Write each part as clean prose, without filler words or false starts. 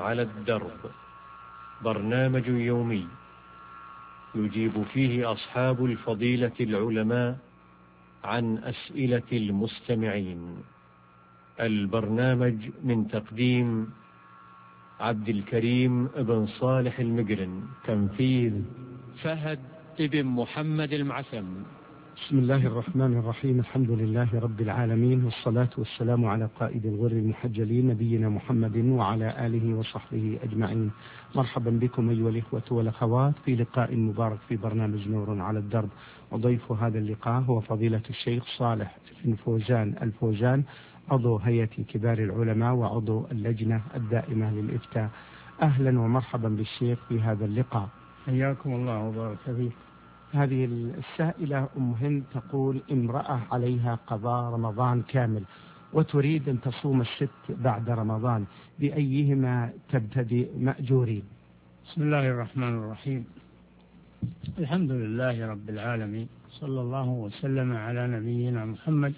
على الدرب، برنامج يومي يجيب فيه أصحاب الفضيلة العلماء عن أسئلة المستمعين. البرنامج من تقديم عبد الكريم بن صالح المقرن، تنفيذ فهد بن محمد المعثم. بسم الله الرحمن الرحيم. الحمد لله رب العالمين، والصلاة والسلام على قائد الغر المحجلين نبينا محمد وعلى آله وصحبه أجمعين. مرحبا بكم أيها الإخوة والأخوات في لقاء مبارك في برنامج نور على الدرب، وضيف هذا اللقاء هو فضيلة الشيخ صالح بن فوزان الفوزان، عضو هيئة كبار العلماء وعضو اللجنة الدائمة للإفتاء. أهلا ومرحبا بالشيخ في هذا اللقاء. حياكم الله وبارك فيك. هذه السائلة أم هند تقول: امرأة عليها قضاء رمضان كامل وتريد أن تصوم الست بعد رمضان، بأيهما تبتدئ مأجورين؟ بسم الله الرحمن الرحيم. الحمد لله رب العالمين، صلى الله وسلم على نبينا محمد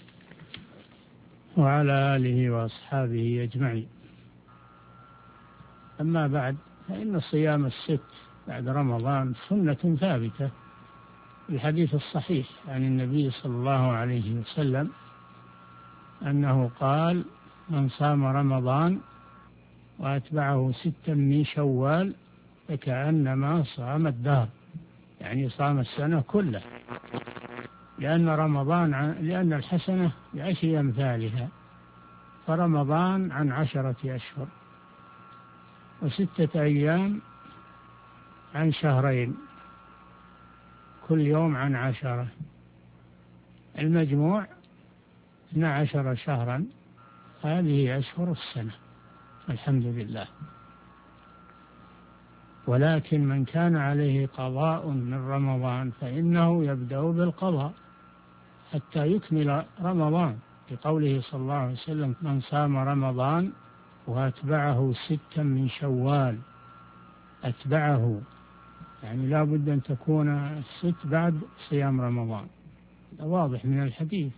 وعلى آله وأصحابه أجمعين. أما بعد، فإن صيام الست بعد رمضان سنة ثابتة. الحديث الصحيح عن النبي صلى الله عليه وسلم أنه قال: من صام رمضان وأتبعه 6 من شوال فكأنما صام الدهر، يعني صام السنة كلها، لأن الحسنة ب10 أمثالها، فرمضان عن 10 أشهر، و6 أيام عن شهرين، كل يوم عن 10، المجموع 12 شهرا. هذه أشهر السنة الحمد لله. ولكن من كان عليه قضاء من رمضان فإنه يبدأ بالقضاء حتى يكمل رمضان، لقوله صلى الله عليه وسلم: من صام رمضان وأتبعه 6 من شوال. أتبعه يعني لا بد أن تكون 6 بعد صيام رمضان، واضح من الحديث.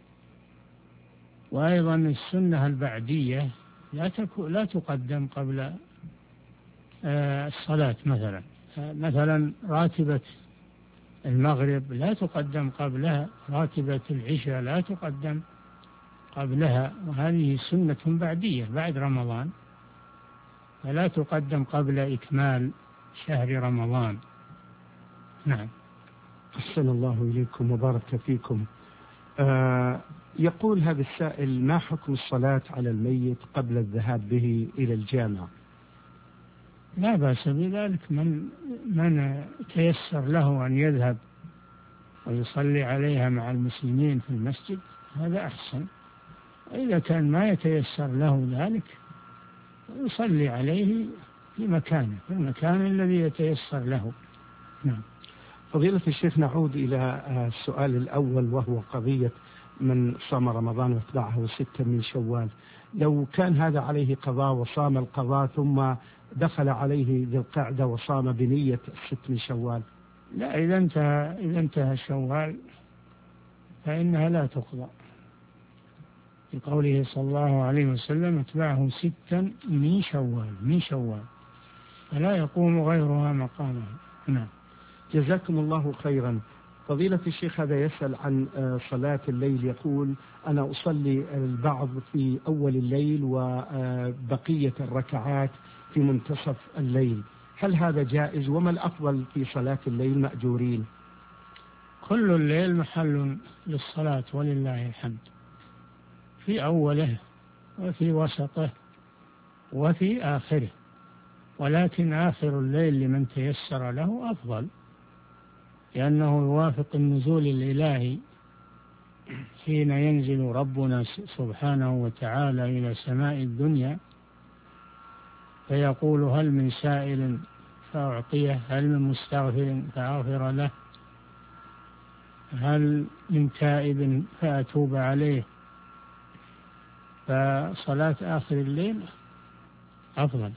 وأيضا السنة البعدية لا تقدم قبل الصلاة. مثلا راتبة المغرب لا تقدم قبلها، راتبة العشاء لا تقدم قبلها، وهذه سنة بعدية بعد رمضان، فلا تقدم قبل إكمال شهر رمضان. نعم. أحسن الله إليكم وبارك فيكم. يقول هذا السائل: ما حكم الصلاة على الميت قبل الذهاب به إلى الجامع؟ لا بأس بذلك، من تيسر له أن يذهب ويصلي عليها مع المسلمين في المسجد هذا أحسن. إذا كان ما يتيسر له ذلك يصلي عليه في مكانه، في المكان الذي يتيسر له. نعم. فضيلة الشيخ، نعود إلى السؤال الأول، وهو قضية من صام رمضان واتبعه 6 من شوال. لو كان هذا عليه قضاء وصام القضاء ثم دخل عليه ذي القعدة وصام بنية 6 من شوال؟ لا، إذا انتهى شوال فإنها لا تقضى، لقوله صلى الله عليه وسلم: اتبعه 6 من شوال، فلا يقوم غيرها مقامها. نعم. جزاكم الله خيرا. فضيلة الشيخ، هذا يسأل عن صلاة الليل، يقول: أنا أصلي البعض في أول الليل وبقية الركعات في منتصف الليل، هل هذا جائز؟ وما الأفضل في صلاة الليل مأجورين؟ كل الليل محل للصلاة ولله الحمد، في أوله وفي وسطه وفي آخره، ولكن آخر الليل لمن تيسر له أفضل، لأنه يوافق النزول الإلهي حين ينزل ربنا سبحانه وتعالى إلى سماء الدنيا فيقول: هل من سائل فأعطيه، هل من مستغفر فأغفر له، هل من تائب فأتوب عليه. فصلاة آخر الليل أفضل،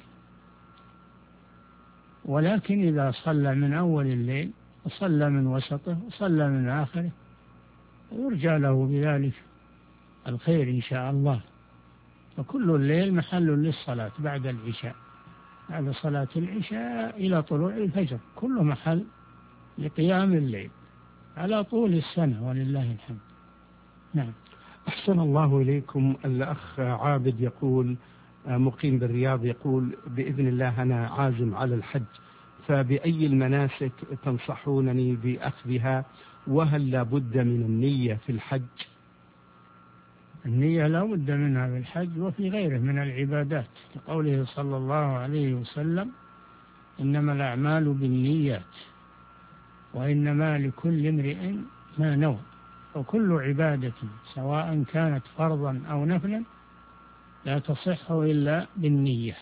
ولكن إذا صلى من أول الليل وصلى من وسطه وصلى من آخره يرجى له بذلك الخير إن شاء الله. فكل الليل محل للصلاة بعد العشاء. بعد صلاة العشاء إلى طلوع الفجر، كله محل لقيام الليل على طول السنة ولله الحمد. نعم. أحسن الله إليكم. الأخ عابد يقول، مقيم بالرياض، يقول بإذن الله أنا عازم على الحج، فبأي المناسك تنصحونني بأخذها؟ وهل لا بد من النية في الحج؟ النية لا بد منها في الحج وفي غيره من العبادات، لقوله صلى الله عليه وسلم إنما الأعمال بالنيات وإنما لكل امرئ ما نوى، وكل عبادة سواء كانت فرضا أو نفلا لا تصح إلا بالنية.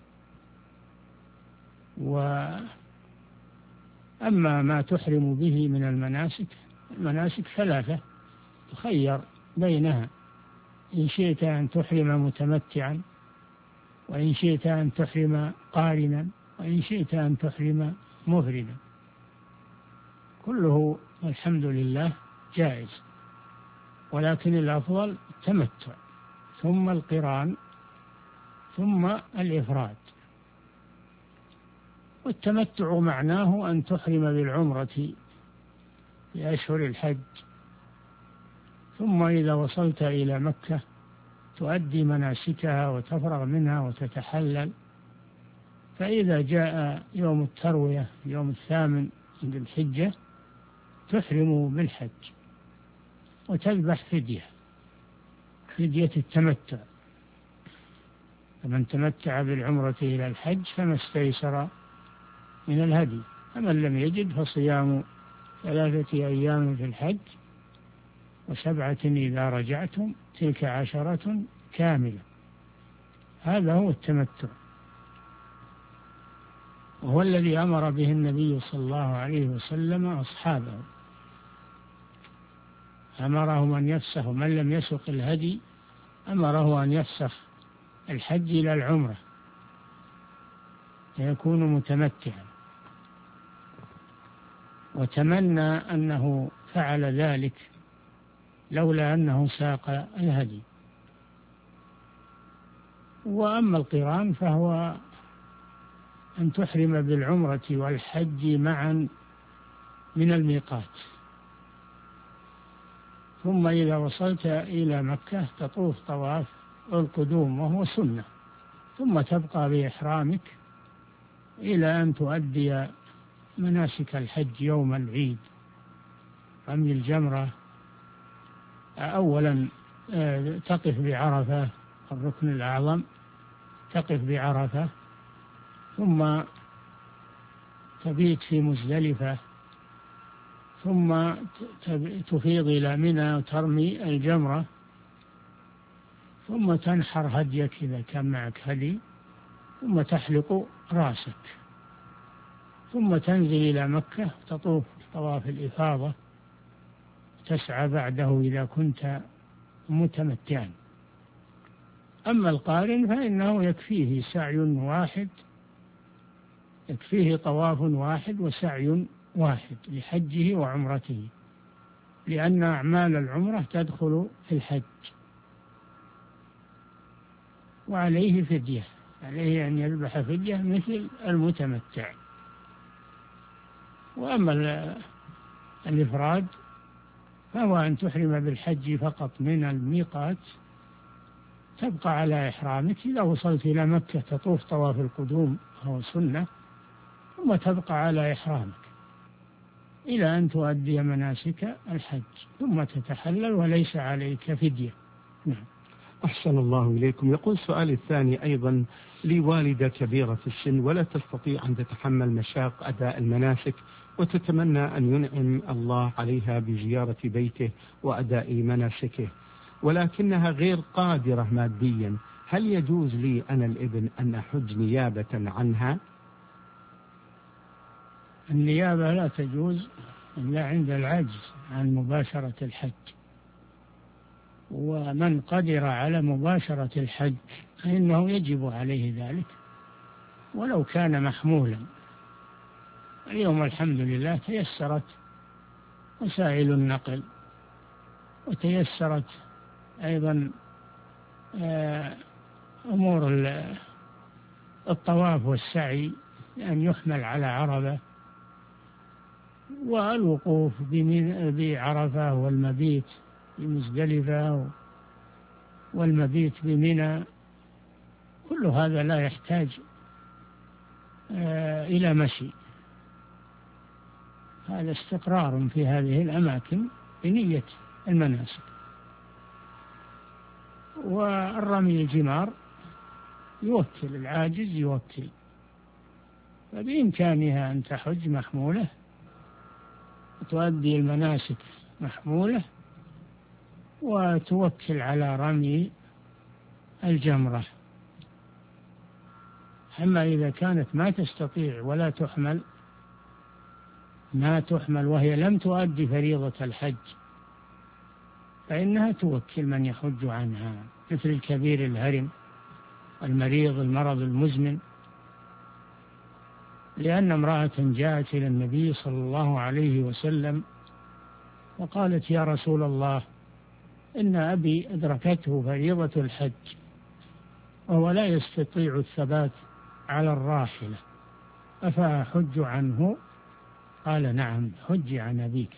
وأما ما تحرم به من المناسك ثلاثة تخير بينها، إن شئت أن تحرم متمتعا، وإن شئت أن تحرم قارنا، وإن شئت أن تحرم مفردا، كله الحمد لله جائز، ولكن الأفضل التمتع ثم القران ثم الإفراد. والتمتع معناه أن تحرم بالعمرة في أشهر الحج، ثم إذا وصلت إلى مكة تؤدي مناسكها وتفرغ منها وتتحلل، فإذا جاء يوم التروية يوم 8 من الحجة تحرم بالحج وتذبح فدية التمتع، فمن تمتع بالعمرة إلى الحج فما استيسر من الهدي، فمن لم يجد فصيام 3 أيام في الحج و7 إذا رجعتم تلك 10 كاملة. هذا هو التمتع، وهو الذي أمر به النبي صلى الله عليه وسلم أصحابه، أمرهم أن يفسخوا، من لم يسق الهدي أمره أن يفسخ الحج إلى العمرة فيكون متمتعا، وتمنى أنه فعل ذلك لولا أنه ساق الهدي. وأما القران فهو أن تحرم بالعمرة والحج معا من الميقات، ثم إذا وصلت إلى مكة تطوف طواف القدوم وهو سنة، ثم تبقى بإحرامك إلى أن تؤدي مناسك الحج يوم العيد، رمي الجمرة. أولا تقف بعرفة الركن الأعظم، تقف بعرفة، ثم تبيت في مزدلفة، ثم تفيض إلى منى وترمي الجمرة، ثم تنحر هديك إذا كان معك هدي، ثم تحلق رأسك، ثم تنزل إلى مكة تطوف طواف الإفاضة، تسعى بعده إذا كنت متمتعا. أما القارن فإنه يكفيه سعي واحد، يكفيه طواف واحد وسعي واحد لحجه وعمرته، لأن أعمال العمرة تدخل في الحج، وعليه فدية، عليه أن يذبح فدية مثل المتمتع. وأما الإفراد فهو أن تحرم بالحج فقط من الميقات، تبقى على إحرامك، إذا وصلت إلى مكة تطوف طواف القدوم وهو سنة، ثم تبقى على إحرامك إلى أن تؤدي مناسك الحج، ثم تتحلل وليس عليك فدية. نعم. أحسن الله إليكم. يقول السؤال الثاني أيضا، لي والدة كبيرة في السن ولا تستطيع أن تتحمل مشاق أداء المناسك، وتتمنى أن ينعم الله عليها بزيارة بيته وأداء مناسكه، ولكنها غير قادرة ماديا، هل يجوز لي أنا الابن أن أحج نيابة عنها؟ النيابة لا تجوز إلا عند العجز عن مباشرة الحج، ومن قدر على مباشرة الحج فإنه يجب عليه ذلك ولو كان محمولا. اليوم الحمد لله تيسرت وسائل النقل، وتيسرت أيضا أمور الطواف والسعي أن يحمل على عربة، والوقوف بعرفة والمبيت بمزدلفة والمبيت بمنى، كل هذا لا يحتاج إلى مشي، هذا استقرار في هذه الأماكن بنية المناسك. والرمي الجمار يوكل، العاجز يوكل، فبإمكانها أن تحج محمولة وتؤدي المناسك محمولة وتوكل على رمي الجمرة. أما إذا كانت ما تستطيع ولا تحمل، وهي لم تؤدي فريضة الحج، فإنها توكل من يحج عنها، مثل الكبير الهرم، المريض المرض المزمن. لأن امرأة جاءت إلى النبي صلى الله عليه وسلم وقالت: يا رسول الله، إن أبي أدركته فريضة الحج وهو لا يستطيع الثبات على الراحلة، أفأحج عنه؟ قال: نعم، حجي عن أبيك.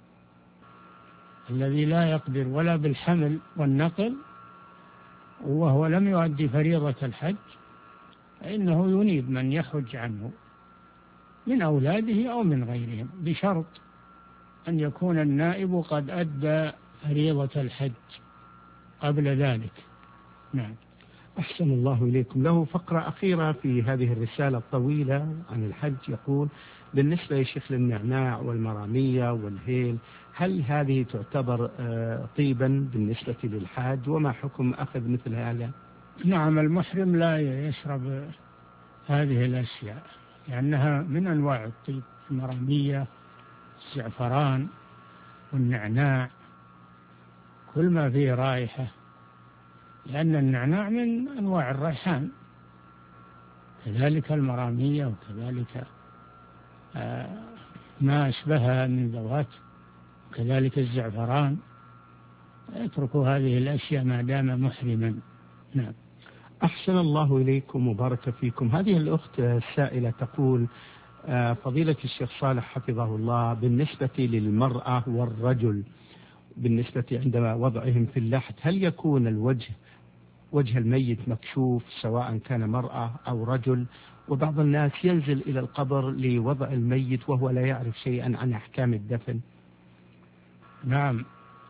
الذي لا يقدر ولا بالحمل والنقل وهو لم يؤدي فريضة الحج فإنه ينيب من يحج عنه من أولاده أو من غيرهم، بشرط أن يكون النائب قد أدى فريضة الحج قبل ذلك. نعم. أحسن الله إليكم. له فقرة أخيرة في هذه الرسالة الطويلة عن الحج، يقول: بالنسبة يا شيخ للنعناع والمرامية والهيل، هل هذه تعتبر طيبا بالنسبة للحاج؟ وما حكم أخذ مثل هذا؟ نعم، المحرم لا يشرب هذه الأشياء لأنها من أنواع الطيب، المرامية، الزعفران والنعناع، كل ما فيه رائحة، لأن النعناع من أنواع الريحان، كذلك المرامية، وكذلك ما أشبهها من ذوات، وكذلك الزعفران. اتركوا هذه الأشياء ما دام محرما. نعم. أحسن الله إليكم وبارك فيكم. هذه الأخت السائلة تقول: فضيلة الشيخ صالح حفظه الله، بالنسبة للمرأة والرجل بالنسبة عندما وضعهم في اللحد، هل يكون وجه الميت مكشوف سواء كان مرأة أو رجل؟ وبعض الناس ينزل إلى القبر لوضع الميت وهو لا يعرف شيئا عن أحكام الدفن. نعم،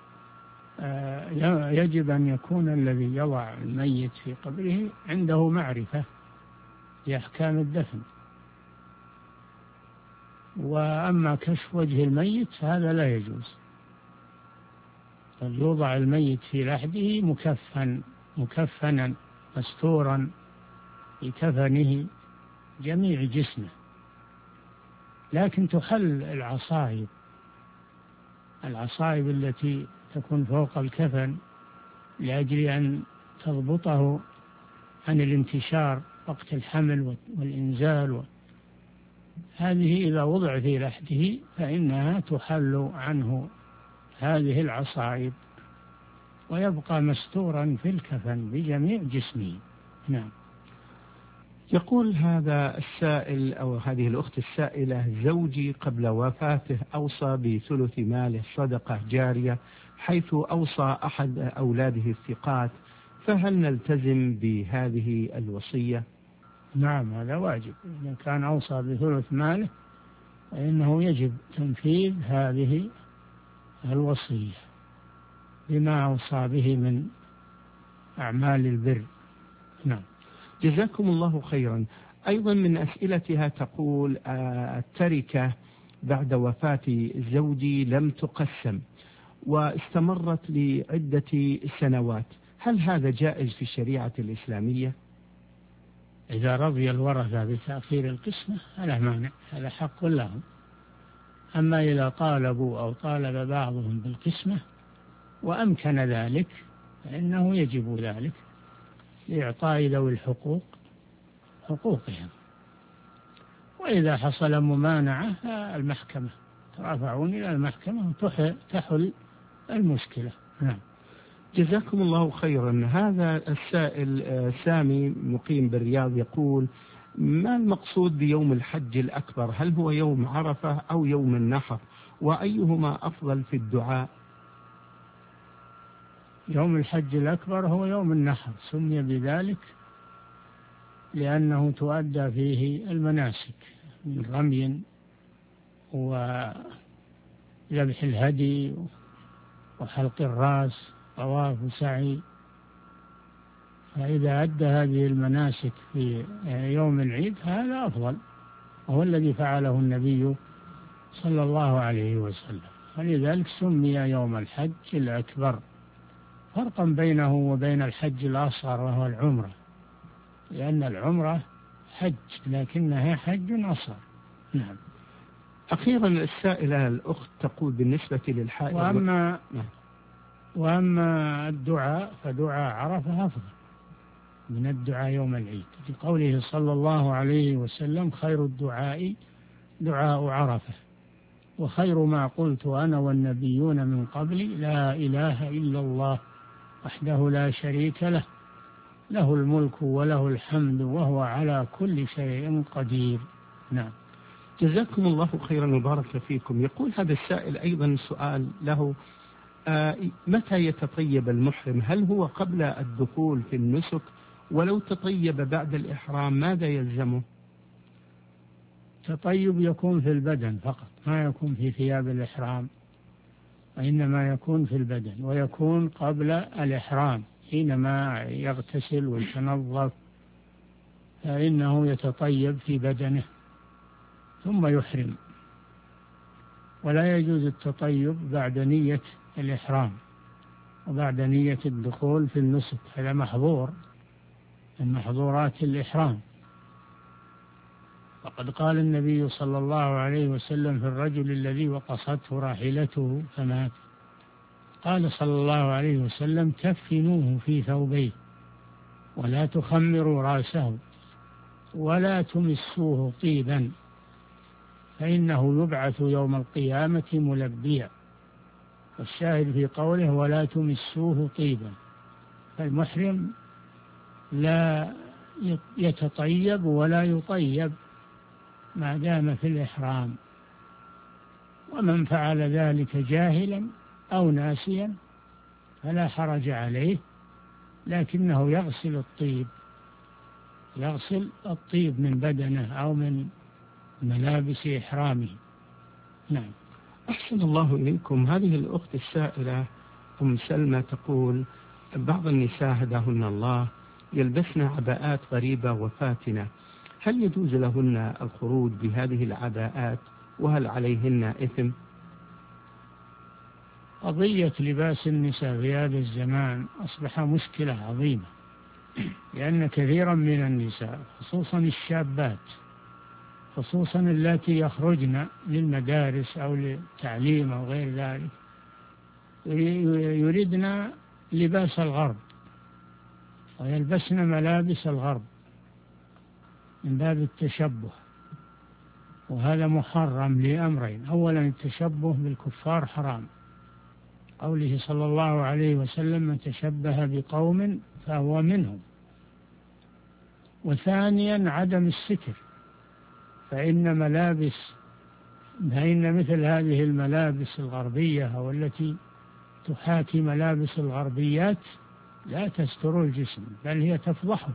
يجب أن يكون الذي يضع الميت في قبره عنده معرفة بأحكام الدفن. وأما كشف وجه الميت هذا لا يجوز، بل يوضع الميت في لحده مكفنا مستورا بكفنه جميع جسمه، لكن تحل العصائب التي تكون فوق الكفن لأجل أن تضبطه عن الانتشار وقت الحمل والإنزال. هذه إذا وضع في لحده فإنها تحل عنه هذه العصائب ويبقى مستورا في الكفن بجميع جسمه. نعم. يقول هذا السائل أو هذه الأخت السائلة: زوجي قبل وفاته أوصى بثلث ماله صدقة جارية، حيث أوصى أحد أولاده الثقات، فهل نلتزم بهذه الوصية؟ نعم، هذا واجب. إذا كان أوصى بثلث ماله فإنه يجب تنفيذ هذه الوصية بما أوصى به من أعمال البر. نعم. جزاكم الله خيرا. أيضا من أسئلتها تقول: التركة بعد وفاة زوجي لم تقسم واستمرت لعدة سنوات، هل هذا جائز في الشريعة الإسلامية؟ إذا رضي الورثة بتأخير القسمة فلا مانع، هذا حق لهم. أما إذا طالبوا أو طالب بعضهم بالقسمة وأمكن ذلك فإنه يجب ذلك لإعطاء ذوي الحقوق حقوقهم. وإذا حصل ممانعة المحكمة ترافعون إلى المحكمة وتحل المشكلة. نعم. جزاكم الله خيرا. هذا السائل سامي مقيم بالرياض يقول: ما المقصود بيوم الحج الأكبر؟ هل هو يوم عرفة أو يوم النحر؟ وأيهما أفضل في الدعاء؟ يوم الحج الأكبر هو يوم النحر، سمي بذلك لأنه تؤدى فيه المناسك من رمي وذبح الهدي وحلق الرأس طواف وسعي. فإذا أدى هذه المناسك في يوم العيد هذا أفضل، وهو الذي فعله النبي صلى الله عليه وسلم، ولذلك سمي يوم الحج الأكبر، فرقا بينه وبين الحج الأصغر وهو العمرة، لأن العمرة حج لكنها حج أصغر. نعم. أخيرا السائلة الأخت تقول بالنسبة للحائض وأما الدعاء فدعاء عرفة أفضل من الدعاء يوم العيد، لقوله صلى الله عليه وسلم: خير الدعاء دعاء عرفة، وخير ما قلت أنا والنبيون من قبلي لا إله إلا الله وحده لا شريك له، له الملك وله الحمد وهو على كل شيء قدير. نعم. جزاكم الله خيرا وبارك فيكم. يقول هذا السائل أيضا سؤال له: متى يتطيب المحرم؟ هل هو قبل الدخول في النسك؟ ولو تطيب بعد الإحرام ماذا يلزمه؟ تطيب يكون في البدن فقط، ما يكون في ثياب الإحرام، وإنما يكون في البدن، ويكون قبل الإحرام حينما يغتسل ويتنظف فإنه يتطيب في بدنه ثم يحرم. ولا يجوز التطيب بعد نية الإحرام وبعد نية الدخول في النسك، هذا محظور من محظورات الإحرام. وقد قال النبي صلى الله عليه وسلم في الرجل الذي وقصته راحلته فمات، قال صلى الله عليه وسلم: كفنوه في ثوبيه ولا تخمروا رأسه ولا تمسوه طيبا فإنه يبعث يوم القيامة ملبيا. والشاهد في قوله ولا تمسوه طيبا، فالمحرم لا يتطيب ولا يطيب ما دام في الإحرام، ومن فعل ذلك جاهلا أو ناسيا فلا حرج عليه، لكنه يغسل الطيب من بدنه أو من ملابس إحرامه. نعم. أحسن الله إليكم. هذه الأخت السائلة أم سلمى تقول: بعض النساء هداهن الله يلبسن عباءات غريبة وفاتنة، هل يجوز لهن الخروج بهذه العباءات وهل عليهن إثم؟ قضية لباس النساء في هذا الزمان أصبح مشكلة عظيمة، لأن كثيرا من النساء خصوصا الشابات، خصوصا التي يخرجن للمدارس أو للتعليم أو غير ذلك، يريدن لباس الغرب ويلبسن ملابس الغرب من باب التشبه، وهذا محرم لأمرين: أولا التشبه بالكفار حرام، قوله صلى الله عليه وسلم: من تشبه بقوم فهو منهم. وثانيا عدم الستر، فإن مثل هذه الملابس الغربية أو التي تحاكي ملابس الغربيات لا تستر الجسم بل هي تفضحه.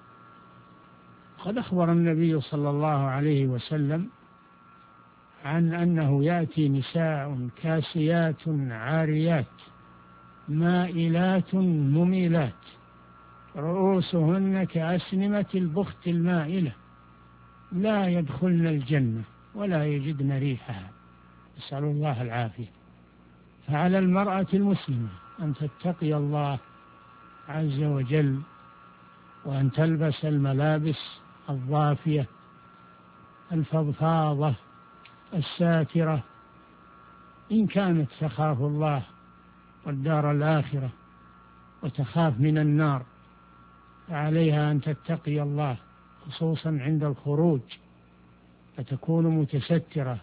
قد أخبر النبي صلى الله عليه وسلم عن أنه يأتي نساء كاسيات عاريات مائلات مميلات رؤوسهن كأسنمة البخت المائلة لا يدخلن الجنة ولا يجدن ريحها، نسأل الله العافية. فعلى المرأة المسلمة أن تتقي الله عز وجل وأن تلبس الملابس الضافية الفضفاضة الساترة، إن كانت تخاف الله والدار الآخرة وتخاف من النار فعليها أن تتقي الله خصوصا عند الخروج، فتكون متسترة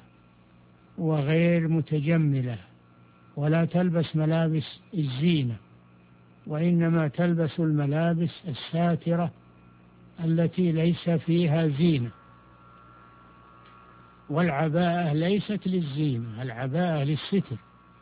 وغير متجملة، ولا تلبس ملابس الزينة وإنما تلبس الملابس الساترة التي ليس فيها زينة، والعباءة ليست للزينة، العباءة للستر،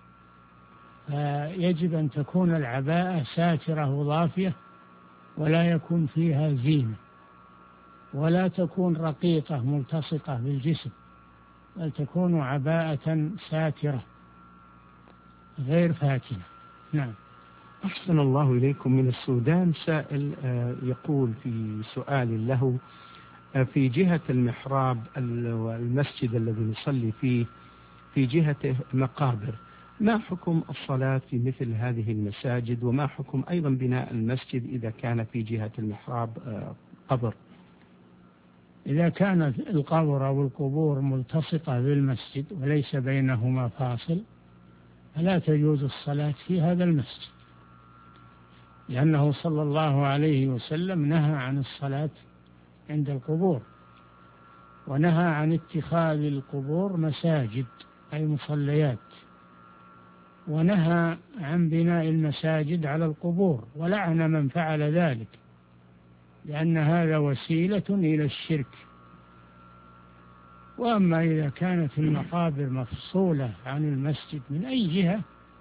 فيجب أن تكون العباءة ساترة وضافية ولا يكون فيها زينة، ولا تكون رقيقة ملتصقة بالجسم، بل تكون عباءة ساترة غير فاتنة. نعم. أحسن الله إليكم. من السودان سائل يقول في سؤال له: في جهة المحراب والمسجد الذي نصلي فيه في جهته مقابر، ما حكم الصلاة في مثل هذه المساجد؟ وما حكم أيضا بناء المسجد إذا كان في جهة المحراب قبر؟ إذا كانت القبر أو القبور ملتصقة بالمسجد وليس بينهما فاصل فلا تجوز الصلاة في هذا المسجد، لأنه صلى الله عليه وسلم نهى عن الصلاة عند القبور، ونهى عن اتخاذ القبور مساجد أي مصليات، ونهى عن بناء المساجد على القبور، ولعن من فعل ذلك، لأن هذا وسيلة إلى الشرك. وأما إذا كانت المقابر مفصولة عن المسجد من أي جهة،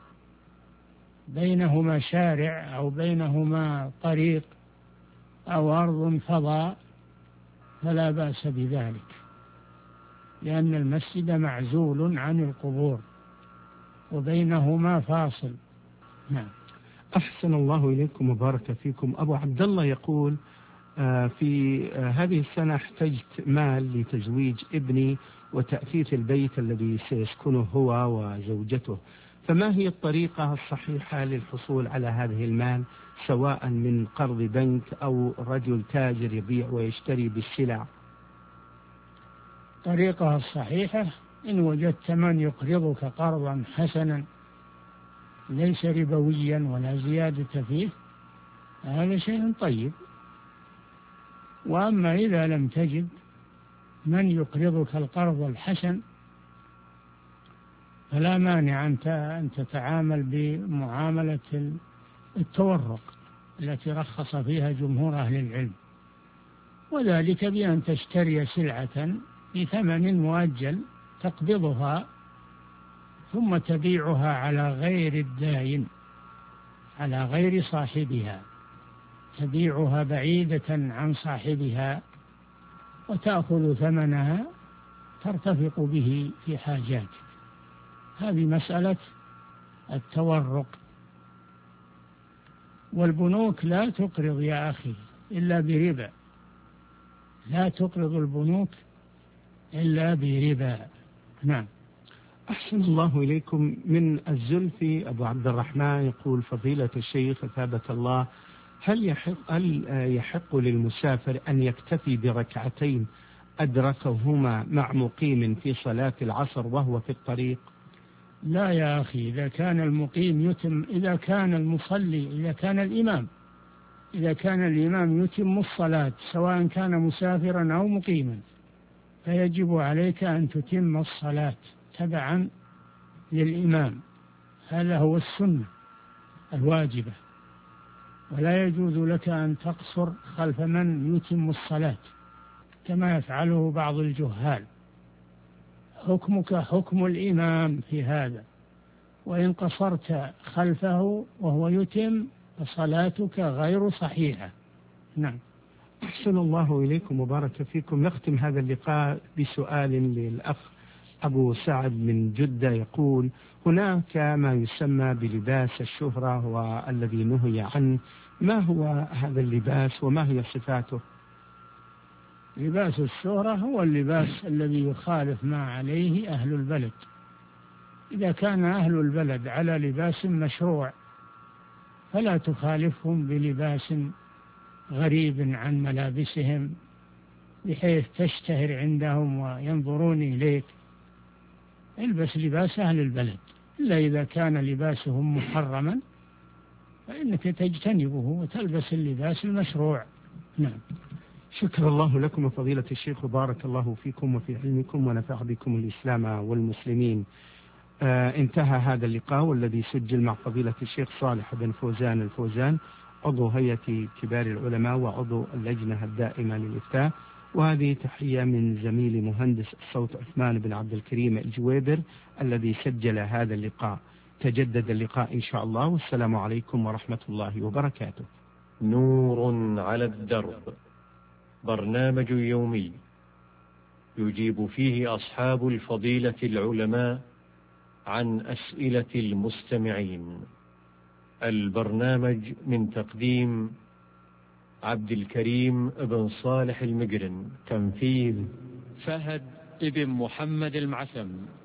بينهما شارع أو بينهما طريق أو أرض فضاء، فلا بأس بذلك، لأن المسجد معزول عن القبور وبينهما فاصل. نعم. أحسن الله إليكم وبارك فيكم. أبو عبد الله يقول: في هذه السنة احتجت مال لتزويج ابني وتأثيث البيت الذي سيسكنه هو وزوجته، فما هي الطريقة الصحيحة للحصول على هذه المال، سواء من قرض بنك أو رجل تاجر يبيع ويشتري بالسلع؟ طريقة الصحيحة إن وجدت من يقرضك قرضا حسنا ليس ربويا ولا زيادة فيه، هذا شيء طيب. وأما إذا لم تجد من يقرضك القرض الحسن فلا مانع أن تتعامل بمعاملة التورق التي رخص فيها جمهور أهل العلم، وذلك بأن تشتري سلعة بثمن مؤجل تقبضها ثم تبيعها على غير الداين، على غير صاحبها، تبيعها بعيدة عن صاحبها وتأخذ ثمنها ترتفق به في حاجاتك. هذه مسألة التورق. والبنوك لا تقرض يا أخي إلا بربا، لا تقرض البنوك إلا بربا. نعم. أحسن الله إليكم. من الزلفي أبو عبد الرحمن يقول: فضيلة الشيخ أثابك الله، هل يحق للمسافر أن يكتفي بركعتين أدركهما مع مقيم في صلاة العصر وهو في الطريق؟ لا يا أخي، إذا كان المقيم يتم، إذا كان المصلي، إذا كان الإمام يتم الصلاة سواء كان مسافرا أو مقيما، فيجب عليك أن تتم الصلاة تبعا للإمام، هذا هو السنة الواجبة، ولا يجوز لك أن تقصر خلف من يتم الصلاة كما يفعله بعض الجهال. حكمك حكم الإمام في هذا، وإن قصرت خلفه وهو يتم فصلاتك غير صحيحة. نعم. أحسن الله إليكم وبارك فيكم. نختم هذا اللقاء بسؤال للأخ أبو سعد من جدة يقول: هناك ما يسمى بلباس الشهرة والذي نهي عنه، ما هو هذا اللباس وما هي صفاته؟ لباس الشهرة هو اللباس الذي يخالف ما عليه أهل البلد. إذا كان أهل البلد على لباس مشروع فلا تخالفهم بلباس غريب عن ملابسهم بحيث تشتهر عندهم وينظرون إليك. البس لباس أهل البلد، إلا إذا كان لباسهم محرما فإنك تجتنبه وتلبس اللباس المشروع. نعم. شكر الله لكم فضيلة الشيخ وبارك الله فيكم وفي علمكم ونفع بكم الإسلام والمسلمين. انتهى هذا اللقاء والذي سجل مع فضيلة الشيخ صالح بن فوزان الفوزان عضو هيئة كبار العلماء وعضو اللجنة الدائمة للإفتاء. وهذه تحية من زميلي مهندس الصوت عثمان بن عبد الكريم الجويبر الذي سجل هذا اللقاء. تجدد اللقاء إن شاء الله، والسلام عليكم ورحمة الله وبركاته. نور على الدرب، برنامج يومي يجيب فيه أصحاب الفضيلة العلماء عن أسئلة المستمعين. البرنامج من تقديم عبد الكريم بن صالح المقرن، تنفيذ فهد بن محمد المعسم.